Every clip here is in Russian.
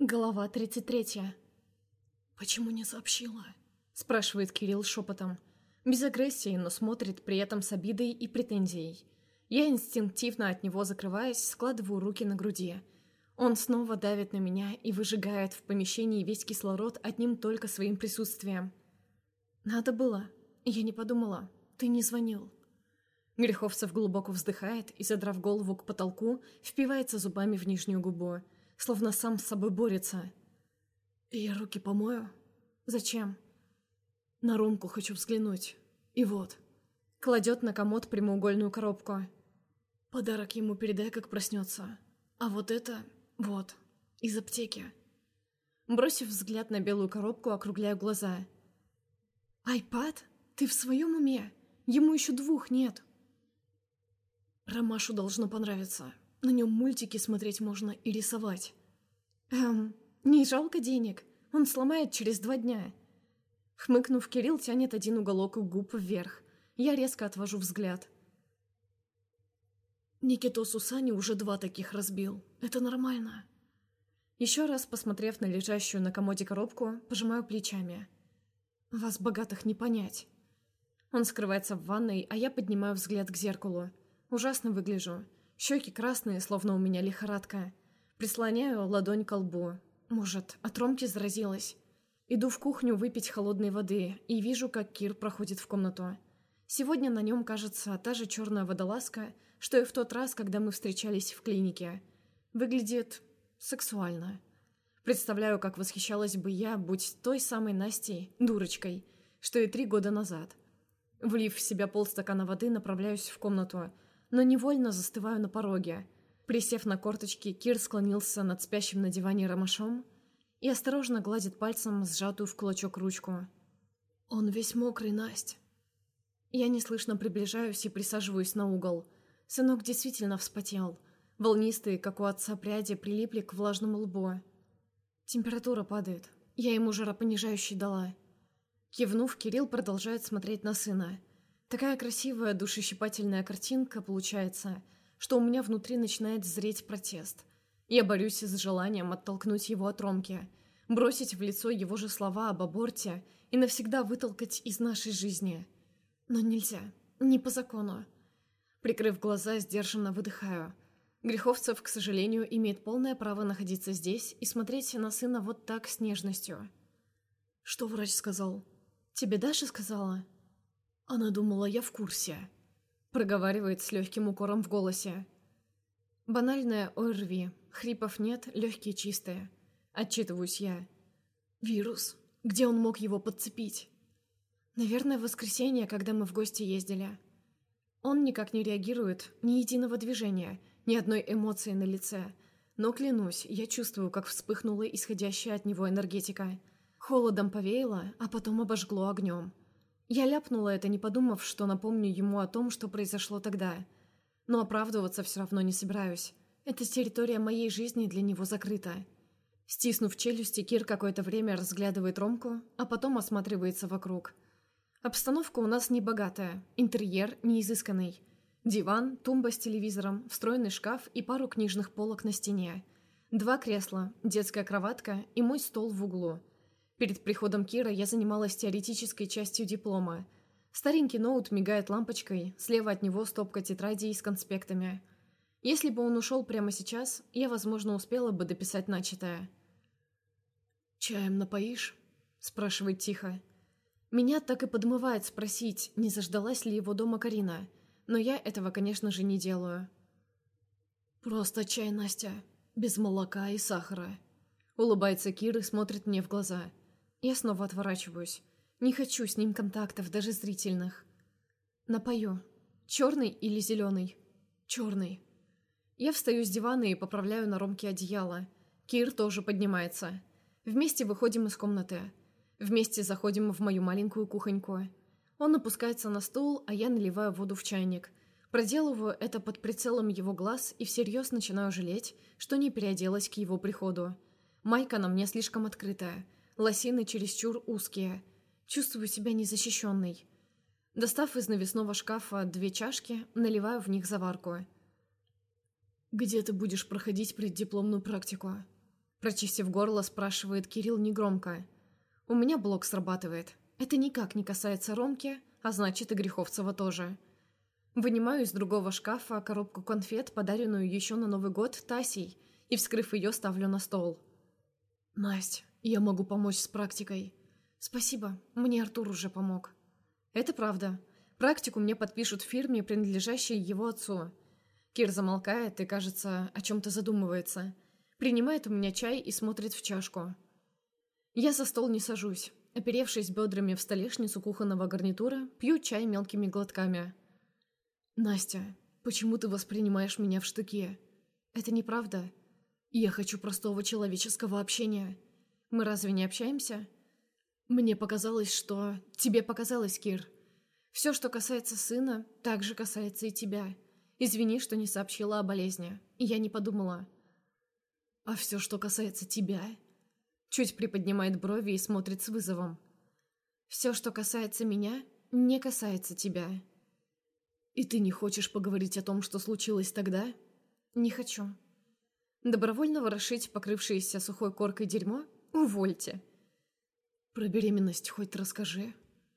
Глава 33. «Почему не сообщила?» – спрашивает Кирилл шепотом. Без агрессии, но смотрит при этом с обидой и претензией. Я инстинктивно от него закрываясь, складываю руки на груди. Он снова давит на меня и выжигает в помещении весь кислород одним только своим присутствием. «Надо было. Я не подумала. Ты не звонил». Греховцев глубоко вздыхает и, задрав голову к потолку, впивается зубами в нижнюю губу, словно сам с собой борется. «Я руки помою?» «Зачем?» «На Ромку хочу взглянуть. И вот». Кладет на комод прямоугольную коробку. «Подарок ему передай, как проснется. А вот это... вот. Из аптеки». Бросив взгляд на белую коробку, округляю глаза. «Айпад? Ты в своем уме? Ему еще 2 нет». «Ромашу должно понравиться. На нем мультики смотреть можно и рисовать». Не жалко денег. Он сломает через 2 дня». Хмыкнув, Кирилл тянет один уголок губ вверх. Я резко отвожу взгляд. «Никитосу Сани уже 2 таких разбил. Это нормально». Еще раз посмотрев на лежащую на комоде коробку, пожимаю плечами. «Вас, богатых, не понять». Он скрывается в ванной, а я поднимаю взгляд к зеркалу. Ужасно выгляжу. Щеки красные, словно у меня лихорадка. Прислоняю ладонь к лбу. Может, от Ромки заразилась? Иду в кухню выпить холодной воды и вижу, как Кир проходит в комнату. Сегодня на нем, кажется, та же черная водолазка, что и в тот раз, когда мы встречались в клинике. Выглядит сексуально. Представляю, как восхищалась бы я, будь той самой Настей, дурочкой, что и 3 года назад. Влив в себя полстакана воды, направляюсь в комнату, но невольно застываю на пороге. Присев на корточки, Кир склонился над спящим на диване Ромашом и осторожно гладит пальцем сжатую в кулачок ручку. «Он весь мокрый, Насть». Я неслышно приближаюсь и присаживаюсь на угол. Сынок действительно вспотел. Волнистые, как у отца, пряди прилипли к влажному лбу. Температура падает. Я ему жаропонижающий дала. Кивнув, Кирилл продолжает смотреть на сына. Такая красивая, душещипательная картинка получается, что у меня внутри начинает зреть протест. Я борюсь с желанием оттолкнуть его от Ромки, бросить в лицо его же слова об аборте и навсегда вытолкать из нашей жизни. Но нельзя. Не по закону. Прикрыв глаза, сдержанно выдыхаю. Греховцев, к сожалению, имеет полное право находиться здесь и смотреть на сына вот так с нежностью. «Что врач сказал?» «Тебе Даша сказала?» «Она думала, я в курсе», — проговаривает с легким укором в голосе. Банальное ОРВИ. Хрипов нет, легкие чистые. Отчитываюсь я. «Вирус? Где он мог его подцепить?» «Наверное, в воскресенье, когда мы в гости ездили». Он никак не реагирует, ни единого движения, ни одной эмоции на лице. Но, клянусь, я чувствую, как вспыхнула исходящая от него энергетика. Холодом повеяло, а потом обожгло огнем. Я ляпнула это, не подумав, что напомню ему о том, что произошло тогда. Но оправдываться все равно не собираюсь. Эта территория моей жизни для него закрыта. Стиснув челюсти, Кир какое-то время разглядывает Ромку, а потом осматривается вокруг. Обстановка у нас небогатая, интерьер не изысканный. Диван, тумба с телевизором, встроенный шкаф и пару книжных полок на стене. 2 кресла, детская кроватка и мой стол в углу. Перед приходом Кира я занималась теоретической частью диплома. Старенький ноут мигает лампочкой, слева от него стопка тетрадей с конспектами. Если бы он ушел прямо сейчас, я, возможно, успела бы дописать начатое. «Чаем напоишь?» – спрашивает тихо. Меня так и подмывает спросить, не заждалась ли его дома Карина, но я этого, конечно же, не делаю. «Просто чай, Настя, без молока и сахара», – улыбается Кир и смотрит мне в глаза. Я снова отворачиваюсь. Не хочу с ним контактов, даже зрительных. Напою. Черный или зеленый? Черный. Я встаю с дивана и поправляю на Ромке одеяло. Кир тоже поднимается. Вместе выходим из комнаты. Вместе заходим в мою маленькую кухоньку. Он опускается на стул, а я наливаю воду в чайник. Проделываю это под прицелом его глаз и всерьез начинаю жалеть, что не переоделась к его приходу. Майка на мне слишком открытая. Лосины чересчур узкие. Чувствую себя незащищенной. Достав из навесного шкафа 2 чашки, наливаю в них заварку. «Где ты будешь проходить преддипломную практику?» Прочистив горло, спрашивает Кирилл негромко. У меня блок срабатывает. Это никак не касается Ромки, а значит и Греховцева тоже. Вынимаю из другого шкафа коробку конфет, подаренную еще на Новый год Тасей, и, вскрыв ее, ставлю на стол. «Насть, я могу помочь с практикой». «Спасибо, мне Артур уже помог». «Это правда. Практику мне подпишут в фирме, принадлежащей его отцу». Кир замолкает и, кажется, о чем-то задумывается. Принимает у меня чай и смотрит в чашку. Я за стол не сажусь. Оперевшись бедрами в столешницу кухонного гарнитура, пью чай мелкими глотками. «Настя, почему ты воспринимаешь меня в штыки? Это неправда. Я хочу простого человеческого общения. Мы разве не общаемся?» «Мне показалось, что...» «Тебе показалось, Кир. Все, что касается сына, также касается и тебя. Извини, что не сообщила о болезни. Я не подумала». «А все, что касается тебя...» Чуть приподнимает брови и смотрит с вызовом. «Все, что касается меня, не касается тебя». «И ты не хочешь поговорить о том, что случилось тогда?» «Не хочу». «Добровольно ворошить покрывшееся сухой коркой дерьмо? Увольте». «Про беременность хоть расскажи».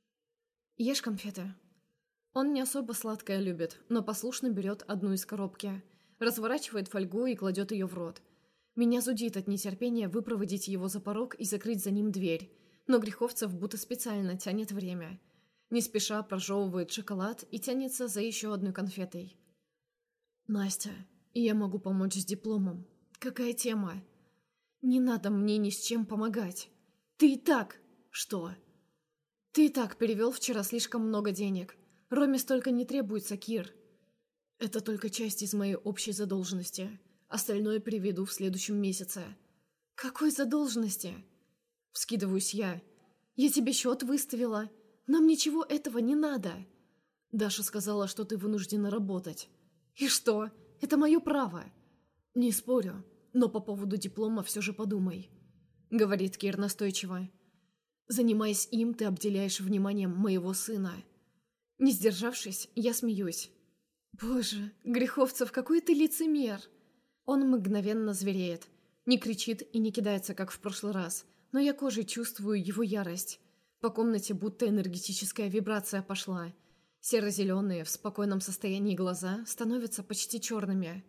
«Ешь конфеты». Он не особо сладкое любит, но послушно берет одну из коробки, разворачивает фольгу и кладет ее в рот. Меня зудит от нетерпения выпроводить его за порог и закрыть за ним дверь, но Греховцев будто специально тянет время. Не спеша прожевывает шоколад и тянется за еще одной конфетой. «Настя, я могу помочь с дипломом. Какая тема?» «Не надо мне ни с чем помогать. Ты и так...» «Что?» «Ты и так перевел вчера слишком много денег. Роме столько не требуется, Кир». «Это только часть из моей общей задолженности. Остальное переведу в следующем месяце». «Какой задолженности?» Вскидываюсь я. «Я тебе счет выставила. Нам ничего этого не надо». «Даша сказала, что ты вынуждена работать». «И что? Это мое право». «Не спорю, но по поводу диплома все же подумай», — говорит Кир настойчиво. «Занимаясь им, ты обделяешь вниманием моего сына». Не сдержавшись, я смеюсь. «Боже, Греховцев, какой ты лицемер!» Он мгновенно звереет. Не кричит и не кидается, как в прошлый раз, но я кожей чувствую его ярость. По комнате будто энергетическая вибрация пошла. Серо-зеленые, в спокойном состоянии глаза становятся почти черными.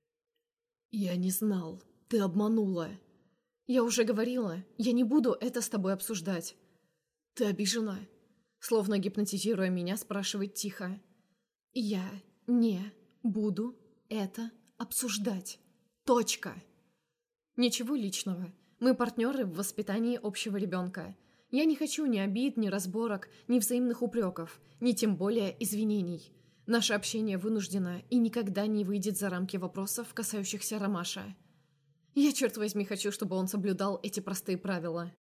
«Я не знал. Ты обманула». «Я уже говорила, я не буду это с тобой обсуждать». «Ты обижена?» Словно гипнотизируя меня, спрашивает тихо. «Я не буду это обсуждать. Точка». Ничего личного. Мы партнеры в воспитании общего ребенка. Я не хочу ни обид, ни разборок, ни взаимных упреков, ни тем более извинений. Наше общение вынуждено и никогда не выйдет за рамки вопросов, касающихся Ромаша. Я, черт возьми, хочу, чтобы он соблюдал эти простые правила.